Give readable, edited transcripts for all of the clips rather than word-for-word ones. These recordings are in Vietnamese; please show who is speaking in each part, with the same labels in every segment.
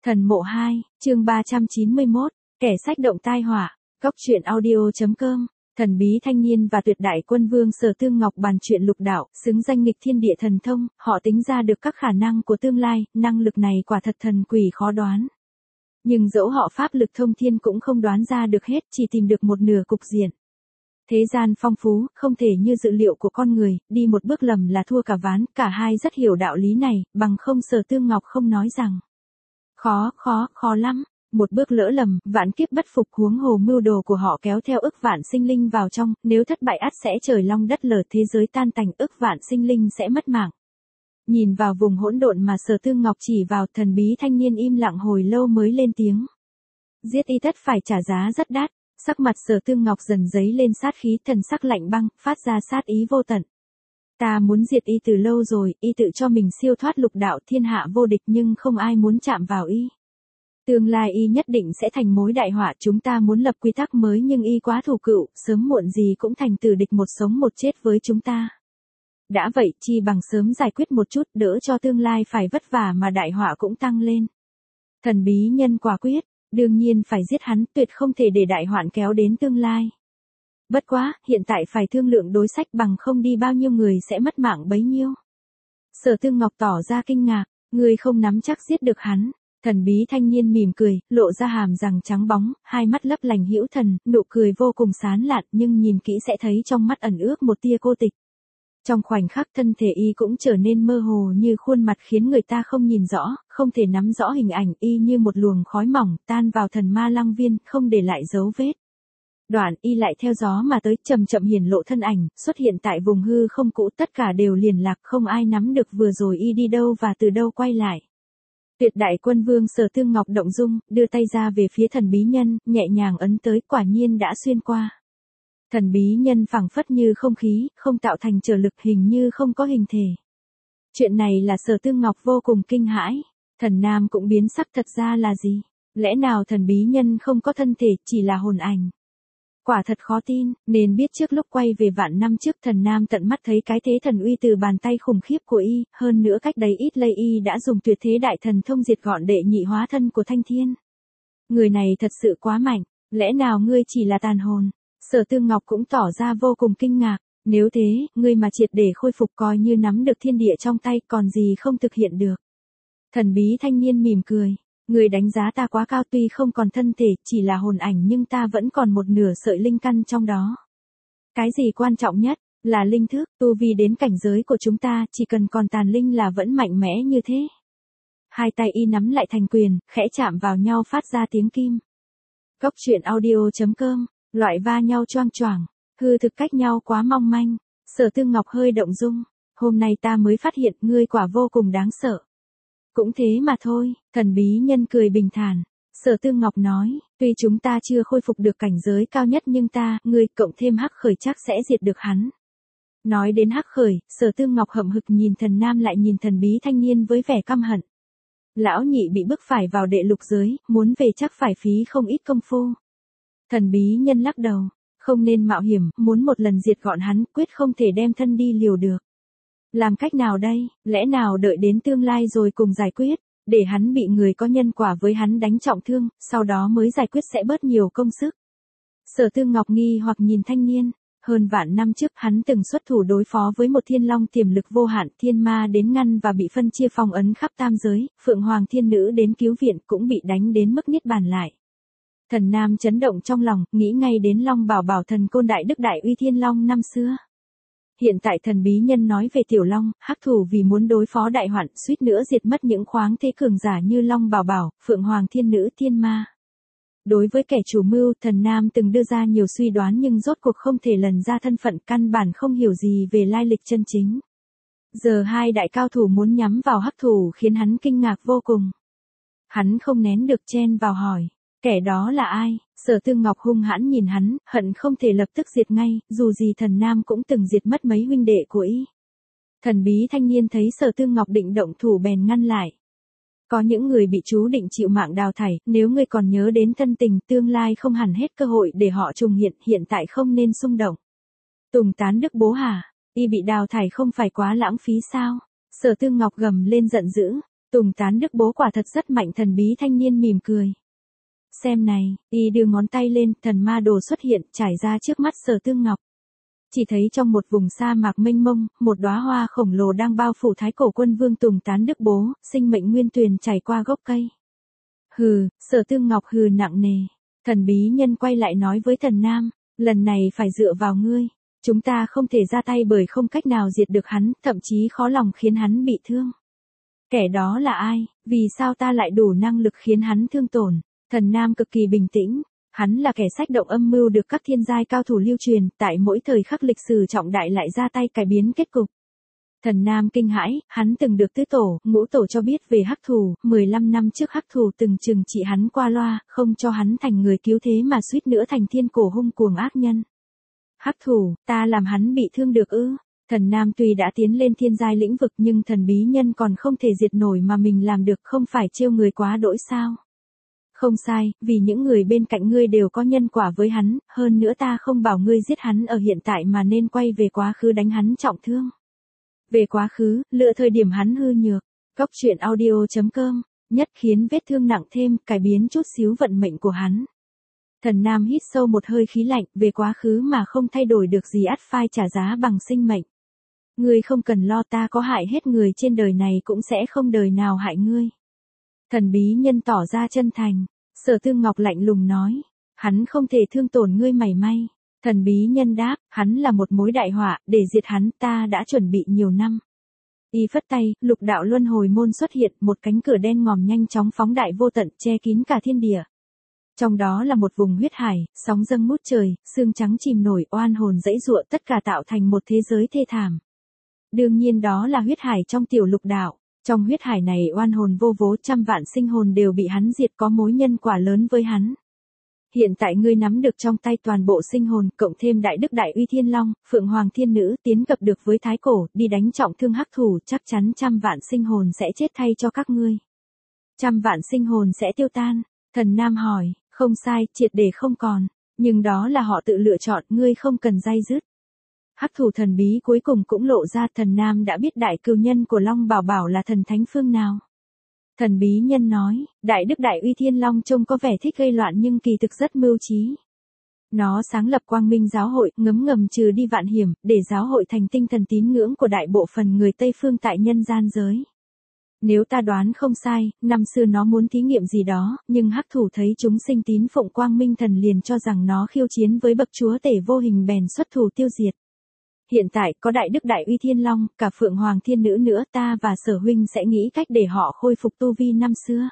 Speaker 1: Thần mộ 2, chương 391, kẻ sách động tai họa, góc truyện audio.com. Thần bí thanh niên và tuyệt đại quân vương Sở Tương Ngọc bàn chuyện lục đạo, xứng danh nghịch thiên địa thần thông, họ tính ra được các khả năng của tương lai, năng lực này quả thật thần quỷ khó đoán. Nhưng dẫu họ pháp lực thông thiên cũng không đoán ra được hết, chỉ tìm được một nửa cục diện. Thế gian phong phú, không thể như dự liệu của con người, đi một bước lầm là thua cả ván, cả hai rất hiểu đạo lý này, bằng không Sở Tương Ngọc không nói rằng. Khó lắm. Một bước lỡ lầm, vạn kiếp bất phục, huống hồ mưu đồ của họ kéo theo ức vạn sinh linh vào trong, nếu thất bại ắt sẽ trời long đất lở, thế giới tan tành, ức vạn sinh linh sẽ mất mạng. Nhìn vào vùng hỗn độn mà Sở Tương Ngọc chỉ vào, thần bí thanh niên im lặng hồi lâu mới lên tiếng. Giết y tất phải trả giá rất đắt. Sắc mặt Sở Tương Ngọc dần dấy lên sát khí, thần sắc lạnh băng, phát ra sát ý vô tận. Ta muốn diệt y từ lâu rồi, y tự cho mình siêu thoát lục đạo, thiên hạ vô địch, nhưng không ai muốn chạm vào y. Tương lai y nhất định sẽ thành mối đại họa, chúng ta muốn lập quy tắc mới nhưng y quá thủ cựu, sớm muộn gì cũng thành tử địch, một sống một chết với chúng ta. Đã vậy, chi bằng sớm giải quyết một chút, đỡ cho tương lai phải vất vả mà đại họa cũng tăng lên. Thần bí nhân quả quyết, đương nhiên phải giết hắn, tuyệt không thể để đại hoạn kéo đến tương lai. Bất quá, hiện tại phải thương lượng đối sách, bằng không đi bao nhiêu người sẽ mất mạng bấy nhiêu. Sở Tương Ngọc tỏ ra kinh ngạc, người không nắm chắc giết được hắn. Thần bí thanh niên mỉm cười, lộ ra hàm răng trắng bóng, hai mắt lấp lánh hữu thần, nụ cười vô cùng sán lạn, nhưng nhìn kỹ sẽ thấy trong mắt ẩn ước một tia cô tịch. Trong khoảnh khắc thân thể y cũng trở nên mơ hồ như khuôn mặt, khiến người ta không nhìn rõ, không thể nắm rõ hình ảnh, y như một luồng khói mỏng tan vào thần ma lăng viên, không để lại dấu vết. Đoạn y lại theo gió mà tới, chậm chậm hiển lộ thân ảnh, xuất hiện tại vùng hư không cũ, tất cả đều liền lạc, không ai nắm được vừa rồi y đi đâu và từ đâu quay lại. Tuyệt đại quân vương Sở Tương Ngọc động dung, đưa tay ra về phía thần bí nhân, nhẹ nhàng ấn tới, quả nhiên đã xuyên qua. Thần bí nhân phảng phất như không khí, không tạo thành trở lực, hình như không có hình thể. Chuyện này là Sở Tương Ngọc vô cùng kinh hãi. Thần nam cũng biến sắc, thật ra là gì? Lẽ nào thần bí nhân không có thân thể, chỉ là hồn ảnh? Quả thật khó tin, nên biết trước lúc quay về vạn năm trước thần nam tận mắt thấy cái thế thần uy từ bàn tay khủng khiếp của y, hơn nữa cách đấy ít lây y đã dùng tuyệt thế đại thần thông diệt gọn đệ nhị hóa thân của Thanh Thiên. Người này thật sự quá mạnh, lẽ nào ngươi chỉ là tàn hồn? Sở Tương Ngọc cũng tỏ ra vô cùng kinh ngạc, nếu thế, ngươi mà triệt để khôi phục coi như nắm được thiên địa trong tay, còn gì không thực hiện được. Thần bí thanh niên mỉm cười. Người đánh giá ta quá cao, tuy không còn thân thể, chỉ là hồn ảnh, nhưng ta vẫn còn một nửa sợi linh căn trong đó. Cái gì quan trọng nhất, là linh thức, tu vi đến cảnh giới của chúng ta, chỉ cần còn tàn linh là vẫn mạnh mẽ như thế. Hai tay y nắm lại thành quyền, khẽ chạm vào nhau phát ra tiếng kim. Góc truyện audio.com, loại va nhau choang choảng, hư thực cách nhau quá mong manh. Sở Tương Ngọc hơi động dung, hôm nay ta mới phát hiện ngươi quả vô cùng đáng sợ. Cũng thế mà thôi, thần bí nhân cười bình thản. Sở Tương Ngọc nói, tuy chúng ta chưa khôi phục được cảnh giới cao nhất nhưng ngươi cộng thêm Hắc Khởi chắc sẽ diệt được hắn. Nói đến Hắc Khởi, Sở Tương Ngọc hậm hực nhìn thần nam lại nhìn thần bí thanh niên với vẻ căm hận. Lão nhị bị bức phải vào đệ lục giới, muốn về chắc phải phí không ít công phu. Thần bí nhân lắc đầu, không nên mạo hiểm, muốn một lần diệt gọn hắn, quyết không thể đem thân đi liều được. Làm cách nào đây, lẽ nào đợi đến tương lai rồi cùng giải quyết, để hắn bị người có nhân quả với hắn đánh trọng thương, sau đó mới giải quyết sẽ bớt nhiều công sức. Sở Tương Ngọc nghi hoặc nhìn thanh niên, hơn vạn năm trước hắn từng xuất thủ đối phó với một thiên long tiềm lực vô hạn, thiên ma đến ngăn và bị phân chia phong ấn khắp tam giới, Phượng Hoàng thiên nữ đến cứu viện cũng bị đánh đến mức niết bàn lại. Thần nam chấn động trong lòng, nghĩ ngay đến Long Bảo Bảo thần côn đại đức đại uy thiên long năm xưa. Hiện tại thần bí nhân nói về Tiểu Long, hắc thủ vì muốn đối phó đại hoạn, suýt nữa diệt mất những khoáng thế cường giả như Long Bảo Bảo, Phượng Hoàng thiên nữ, thiên ma. Đối với kẻ chủ mưu, thần nam từng đưa ra nhiều suy đoán nhưng rốt cuộc không thể lần ra thân phận, căn bản không hiểu gì về lai lịch chân chính. Giờ hai đại cao thủ muốn nhắm vào hắc thủ khiến hắn kinh ngạc vô cùng. Hắn không nén được chen vào hỏi, kẻ đó là ai? Sở Tương Ngọc hung hãn nhìn hắn, hận không thể lập tức diệt ngay, dù gì thần nam cũng từng diệt mất mấy huynh đệ của y. Thần bí thanh niên thấy Sở Tương Ngọc định động thủ bèn ngăn lại. Có những người bị chú định chịu mạng đào thải, nếu ngươi còn nhớ đến thân tình, tương lai không hẳn hết cơ hội để họ trùng hiện tại không nên xung động. Tùng tán đức bố hả, y bị đào thải không phải quá lãng phí sao? Sở Tương Ngọc gầm lên giận dữ. Tùng Tán Đức bố quả thật rất mạnh, thần bí thanh niên mỉm cười. Xem này, y đưa ngón tay lên, thần ma đồ xuất hiện, trải ra trước mắt Sở Tương Ngọc. Chỉ thấy trong một vùng sa mạc mênh mông, một đóa hoa khổng lồ đang bao phủ Thái Cổ Quân Vương Tùng Tán Đức bố, sinh mệnh nguyên tuyền chảy qua gốc cây. Hừ, Sở Tương Ngọc hừ nặng nề. Thần bí nhân quay lại nói với thần nam, lần này phải dựa vào ngươi. Chúng ta không thể ra tay bởi không cách nào diệt được hắn, thậm chí khó lòng khiến hắn bị thương. Kẻ đó là ai, vì sao ta lại đủ năng lực khiến hắn thương tổn? Thần nam cực kỳ bình tĩnh. Hắn là kẻ sách động âm mưu được các thiên giai cao thủ lưu truyền, tại mỗi thời khắc lịch sử trọng đại lại ra tay cải biến kết cục. Thần nam kinh hãi, hắn từng được tứ tổ, ngũ tổ cho biết về hắc thù, 15 năm trước hắc thù từng trừng trị hắn qua loa, không cho hắn thành người cứu thế mà suýt nữa thành thiên cổ hung cuồng ác nhân. Hắc thù, ta làm hắn bị thương được ư? Thần nam tuy đã tiến lên thiên giai lĩnh vực nhưng thần bí nhân còn không thể diệt nổi mà mình làm được, không phải trêu người quá đỗi sao? Không sai, vì những người bên cạnh ngươi đều có nhân quả với hắn, hơn nữa ta không bảo ngươi giết hắn ở hiện tại mà nên quay về quá khứ đánh hắn trọng thương. Về quá khứ, lựa thời điểm hắn hư nhược. Góc truyện audio.com, nhất khiến vết thương nặng thêm, cải biến chút xíu vận mệnh của hắn. Thần nam hít sâu một hơi khí lạnh, về quá khứ mà không thay đổi được gì ắt phai trả giá bằng sinh mệnh. Ngươi không cần lo, ta có hại hết người trên đời này cũng sẽ không đời nào hại ngươi. Thần bí nhân tỏ ra chân thành. Sở Tương Ngọc lạnh lùng nói, hắn không thể thương tổn ngươi mảy may. Thần bí nhân đáp, hắn là một mối đại họa, để diệt hắn ta đã chuẩn bị nhiều năm. Y phất tay, lục đạo luân hồi môn xuất hiện, một cánh cửa đen ngòm nhanh chóng phóng đại vô tận, che kín cả thiên địa. Trong đó là một vùng huyết hải, sóng dâng ngút trời, xương trắng chìm nổi, oan hồn dãy giụa, tất cả tạo thành một thế giới thê thảm. Đương nhiên đó là huyết hải trong tiểu lục đạo. Trong huyết hải này oan hồn vô vố, trăm vạn sinh hồn đều bị hắn diệt, có mối nhân quả lớn với hắn. Hiện tại ngươi nắm được trong tay toàn bộ sinh hồn, cộng thêm Đại Đức Đại Uy Thiên Long, Phượng Hoàng Thiên Nữ, tiến cập được với Thái Cổ, đi đánh trọng thương hắc thủ, chắc chắn trăm vạn sinh hồn sẽ chết thay cho các ngươi. Trăm vạn sinh hồn sẽ tiêu tan. Thần nam hỏi, không sai, triệt để không còn. Nhưng đó là họ tự lựa chọn, ngươi không cần day dứt. Hắc thủ thần bí cuối cùng cũng lộ ra, thần nam đã biết đại cừu nhân của Long Bảo Bảo là thần thánh phương nào. Thần bí nhân nói, Đại Đức Đại Uy Thiên Long trông có vẻ thích gây loạn nhưng kỳ thực rất mưu trí. Nó sáng lập Quang Minh giáo hội, ngấm ngầm trừ đi vạn hiểm, để giáo hội thành tinh thần tín ngưỡng của đại bộ phần người Tây phương tại nhân gian giới. Nếu ta đoán không sai, năm xưa nó muốn thí nghiệm gì đó, nhưng hắc thủ thấy chúng sinh tín phụng Quang Minh thần liền cho rằng nó khiêu chiến với bậc chúa tể vô hình bèn xuất thủ tiêu diệt. Hiện tại, có Đại Đức Đại Uy Thiên Long, cả Phượng Hoàng Thiên Nữ nữa, ta và Sở huynh sẽ nghĩ cách để họ khôi phục tu vi năm xưa.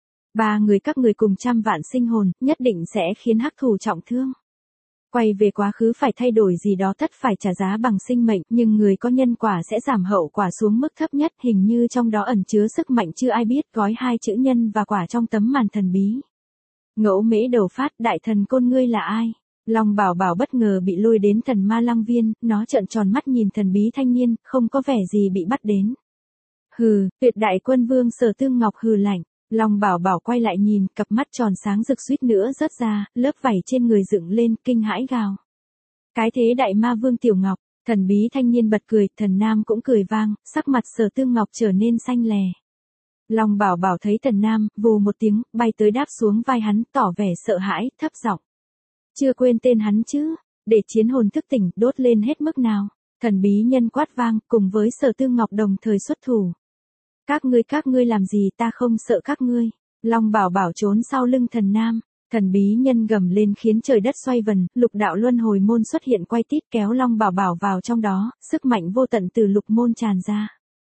Speaker 1: Ba người các người cùng trăm vạn sinh hồn, nhất định sẽ khiến hắc thủ trọng thương. Quay về quá khứ phải thay đổi gì đó, tất phải trả giá bằng sinh mệnh, nhưng người có nhân quả sẽ giảm hậu quả xuống mức thấp nhất, hình như trong đó ẩn chứa sức mạnh chưa ai biết, gói hai chữ nhân và quả trong tấm màn thần bí. Ngẫu Mễ đầu phát, đại thần côn ngươi là ai? Long Bảo Bảo bất ngờ bị lôi đến thần ma lăng viên, nó trợn tròn mắt nhìn thần bí thanh niên, không có vẻ gì bị bắt đến. Hừ, Tuyệt Đại Quân Vương Sở Tương Ngọc hừ lạnh. Long Bảo Bảo quay lại nhìn, cặp mắt tròn sáng rực suýt nữa rớt ra, lớp vảy trên người dựng lên, kinh hãi gào. Cái thế Đại Ma Vương Tiểu Ngọc, thần bí thanh niên bật cười, thần nam cũng cười vang, sắc mặt Sở Tương Ngọc trở nên xanh lè. Long Bảo Bảo thấy thần nam, vù một tiếng, bay tới đáp xuống vai hắn, tỏ vẻ sợ hãi, thấp giọng. Chưa quên tên hắn chứ, để chiến hồn thức tỉnh, đốt lên hết mức nào. Thần bí nhân quát vang, cùng với Sở Tương Ngọc đồng thời xuất thủ. Các ngươi làm gì, ta không sợ các ngươi. Long Bảo Bảo trốn sau lưng thần nam. Thần bí nhân gầm lên khiến trời đất xoay vần, lục đạo luân hồi môn xuất hiện quay tít kéo Long Bảo Bảo vào trong đó, sức mạnh vô tận từ lục môn tràn ra.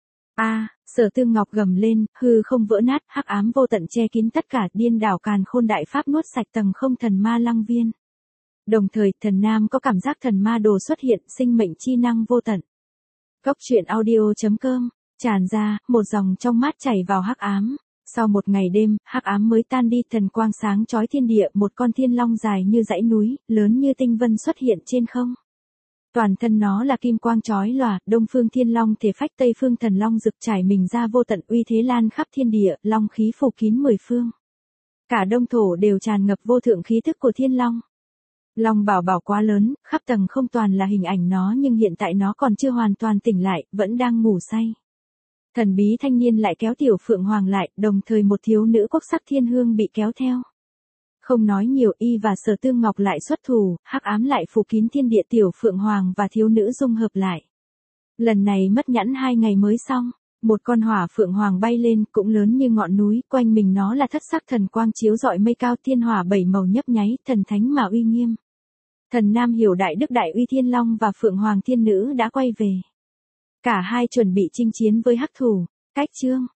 Speaker 1: Sở Tương Ngọc gầm lên, hư không vỡ nát, hắc ám vô tận che kín tất cả, điên đảo càn khôn đại pháp nuốt sạch tầng không thần ma lăng viên. Đồng thời, thần nam có cảm giác thần ma đồ xuất hiện, sinh mệnh chi năng vô tận. Góc truyện audio.com, tràn ra, một dòng trong mát chảy vào hắc ám. Sau một ngày đêm, hắc ám mới tan đi, thần quang sáng chói thiên địa, một con thiên long dài như dãy núi, lớn như tinh vân xuất hiện trên không. Toàn thân nó là kim quang chói lòa, đông phương thiên long thể phách, tây phương thần long rực trải mình ra vô tận, uy thế lan khắp thiên địa, long khí phủ kín mười phương. Cả đông thổ đều tràn ngập vô thượng khí thức của thiên long. Long Bảo Bảo quá lớn, khắp tầng không toàn là hình ảnh nó, nhưng hiện tại nó còn chưa hoàn toàn tỉnh lại, vẫn đang ngủ say. Thần bí thanh niên lại kéo tiểu phượng hoàng lại, đồng thời một thiếu nữ quốc sắc thiên hương bị kéo theo. Không nói nhiều, y và Sở Tương Ngọc lại xuất thủ, hắc ám lại phủ kín thiên địa, tiểu phượng hoàng và thiếu nữ dung hợp lại. Lần này mất nhẫn 2 ngày mới xong, một con hỏa phượng hoàng bay lên, cũng lớn như ngọn núi, quanh mình nó là thất sắc thần quang chiếu rọi mây cao, thiên hỏa 7 màu nhấp nháy, thần thánh mà uy nghiêm. Thần Nam Hiểu Đại Đức Đại Uy Thiên Long và Phượng Hoàng Thiên Nữ đã quay về. Cả hai chuẩn bị chinh chiến với hắc thủ. Cách chương